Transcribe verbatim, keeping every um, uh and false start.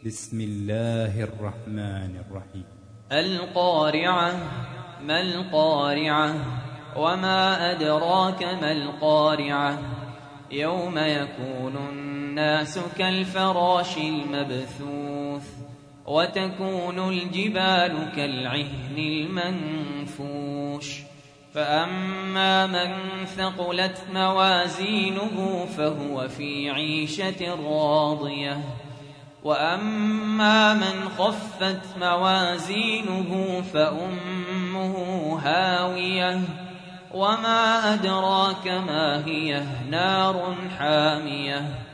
بسم الله الرحمن الرحيم. القارعة. ما القارعة؟ وما أدراك ما القارعة؟ يوم يكون الناس كالفراش المبثوث وتكون الجبال كالعهن المنفوش فأما من ثقلت موازينه فهو في عيشة راضية وأما من خفت موازينه فأمه هاوية وما أدراك ما هي نار حامية